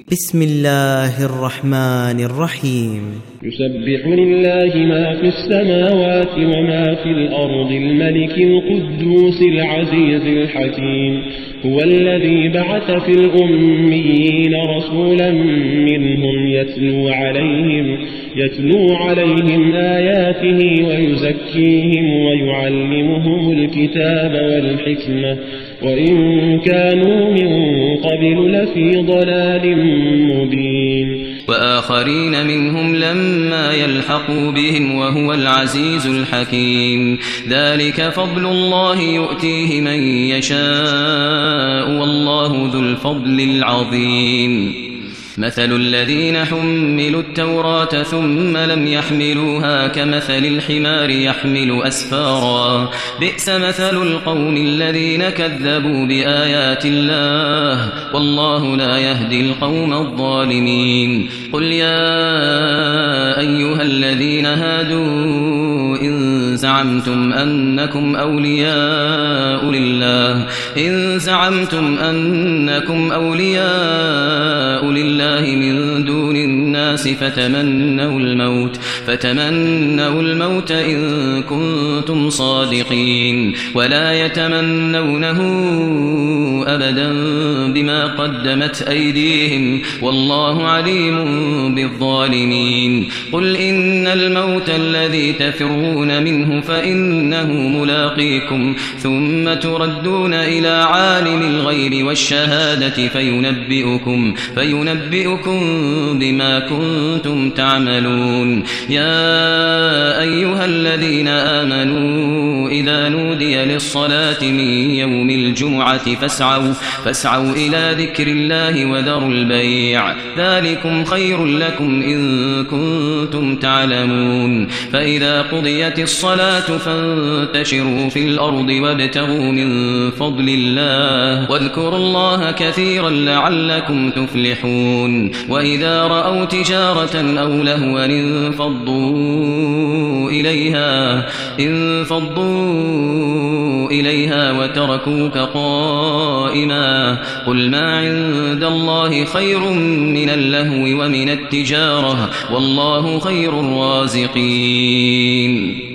بسم الله الرحمن الرحيم. يسبح لله ما في السماوات وما في الأرض الملك القدوس العزيز الحكيم. هو الذي بعث في الأميين رسولا منهم يتلو عليهم آياته ويزكيهم ويعلمهم الكتاب والحكمة وإن كانوا من قبل لفي ضلال مبين. وآخرين منهم لما يلحقوا بهم وهو العزيز الحكيم. ذلك فضل الله يؤتيه من يشاء والله ذو الفضل العظيم. مثل الذين حملوا التوراة ثم لم يحملوها كمثل الحمار يحمل أسفارا بئس مثل القوم الذين كذبوا بآيات الله والله لا يهدي القوم الظالمين. قل يا أيها الذين هادوا إن زعمتم أنكم أولياء لله من دون الناس فتمنوا الموت إن كنتم صادقين ولا يتمنونه أبدا بما قدمت أيديهم والله عليم بالظالمين. قل إن الموت الذي تفرون منه فإنه ملاقيكم ثم تردون إلى عالم الغيب والشهادة فينبئكم بما كنتم تعملون. يا أيها الذين آمنوا إذا نودي للصلاة من يوم الجمعة فاسعوا إلى ذكر الله وذروا البيع ذلكم خير لكم إن كنتم تعلمون. فإذا قضيت الصلاة فانتشروا في الأرض وابتغوا من فضل الله واذكروا الله كثيرا لعلكم تفلحون. وإذا رأوا تجارة أو لهوا انفضوا إليها وتركوك قائما. قل ما عند الله خير من اللهو ومن التجارة والله خير الرازقين.